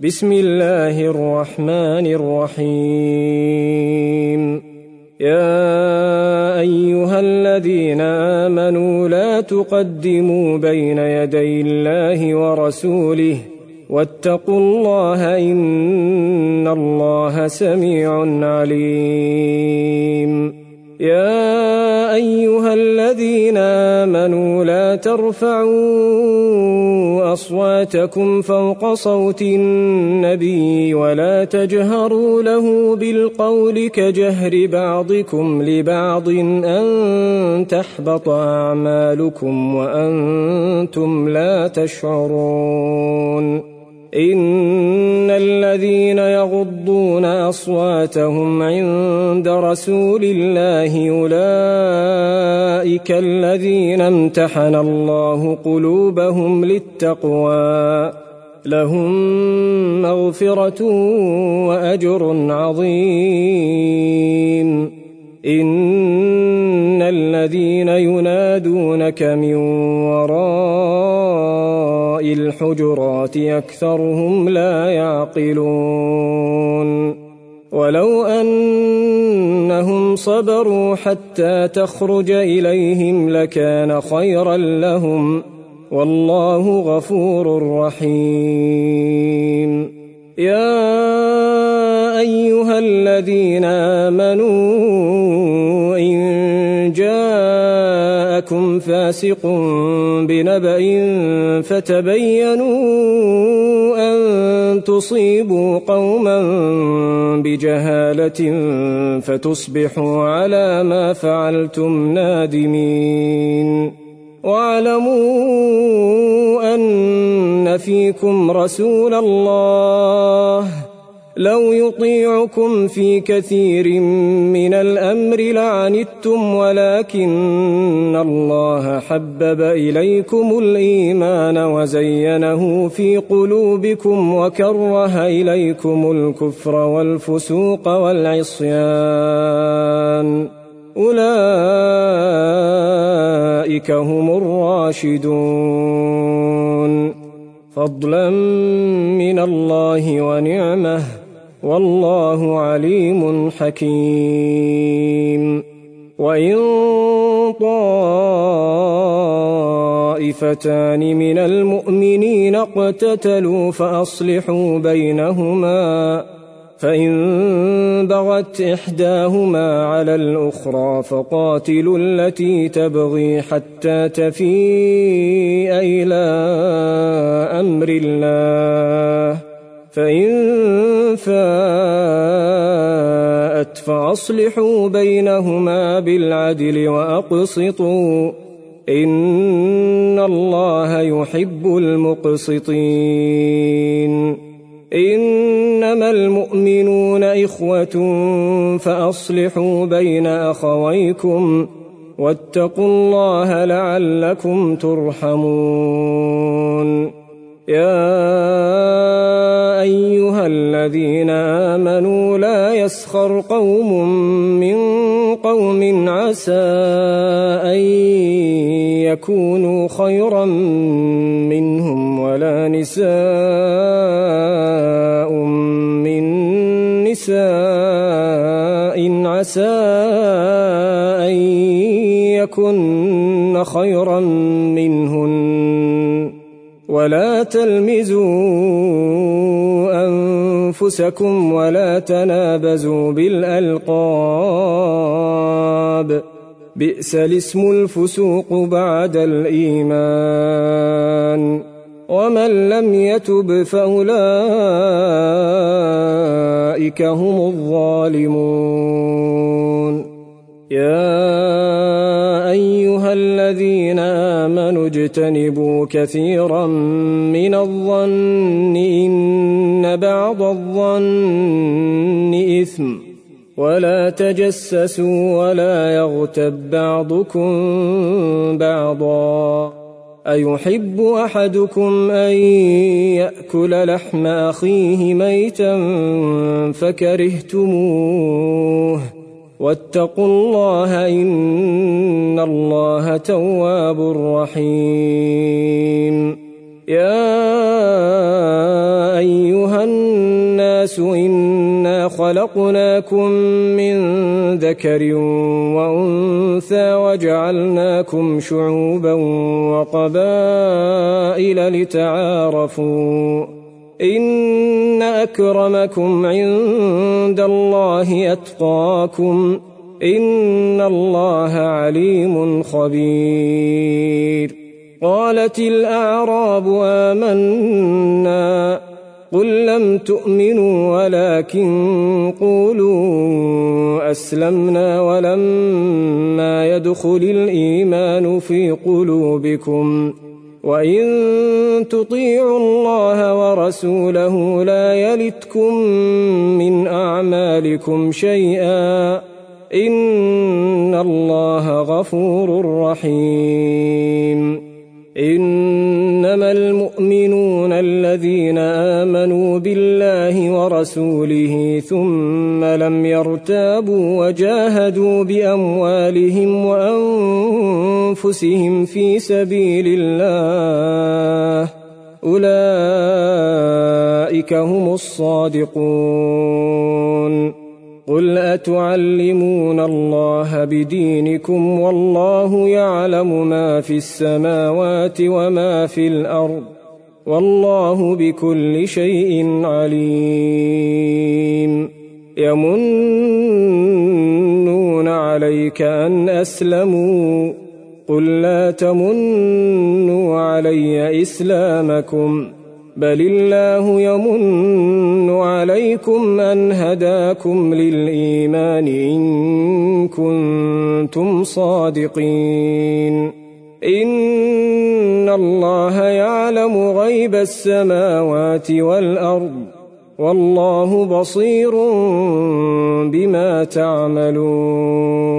بسم الله الرحمن الرحيم. يا أيها الذين آمنوا لا تقدموا بين يدي الله ورسوله واتقوا الله إن الله سميع عليم. يا أيها الذين آمنوا لا ترفعوا أصواتكم فوق صوت النبي ولا تجهروا له بالقول كجهر بعضكم لبعض أن تحبط أعمالكم وأنتم لا تشعرون. إن الذين يغضون أصواتهم عند رسول الله أولئك الذين امتحن الله قلوبهم للتقوى لهم مغفرة وأجر عظيم. إن الذين ينادونك من وراء الحجرات أكثرهم لا يعقلون. ولو أنهم صبروا حتى تخرج إليهم لكان خيرا لهم والله غفور رحيم. يا أيها الذين آمنوا إن جاءكم فاسق بنبأ فتبينوا أن تصيبوا قوما بجهالة فتصبحوا على ما فعلتم نادمين. واعلموا أن فيكم رسول الله لو يطيعكم في كثير من الأمر لعنتم ولكن الله حبب إليكم الإيمان وزينه في قلوبكم وكره إليكم الكفر والفسوق والعصيان أولئك هم الراشدون فضلا من الله ونعمه والله عليم حكيم. وإن طائفتان من المؤمنين اقتتلوا فأصلحوا بينهما فإن بغت إحداهما على الأخرى فقاتلوا التي تبغي حتى تفيء إلى أمر الله فإن فاءت فأصلحوا بينهما بالعدل وأقسطوا إن الله يحب المقسطين. إنما المؤمنون إخوة فأصلحوا بين أخويكم واتقوا الله لعلكم ترحمون. يا أيها الذين آمنوا لا يسخر قوم من قوم عسى أن يكونوا خيرا منهم ولا نساء من نساء عسى أن يكن خيرا منهن ولا تلمزوا أنفسكم ولا تنابزوا بالألقاب بئس الاسم الفسوق بعد الإيمان ومن لم يتب فأولئك هم الظالمون. يا أيها الذين آمنوا اجتنبوا كثيرا من الظن إن بعض الظن إثم ولا تجسسوا ولا يغتب بعضكم بعضا أيحب أحدكم أن يأكل لحم أخيه ميتا فكرهتموه واتقوا الله إن الله تواب رحيم. يا أيها الناس إنا خلقناكم من ذكر وأنثى وجعلناكم شعوبا وقبائل لتعارفوا إن أكرمكم عند الله أتقاكم إن الله عليم خبير. قالت الأعراب آمنا قل لم تؤمنوا ولكن قولوا أسلمنا ولما يدخل الإيمان في قلوبكم وإن تطيعوا الله ورسوله لا يلتكم من أعمالكم شيئا إن الله غفور رحيم. إنما المؤمنون الذين آمنوا بالله ورسوله ثم لم يرتابوا وجاهدوا بأموالهم وأنفسهم في سبيل الله أولئك هم الصادقون. قل أتعلمون الله بدينكم والله يعلم ما في السماوات وما في الأرض والله بكل شيء عليم. يمنون عليك أن أسلموا قل لا تمنوا علي إسلامكم بل الله يمن عليكم أن هداكم للإيمان إن كنتم صادقين. إن الله يعلم غيب السماوات والأرض والله بصير بما تعملون.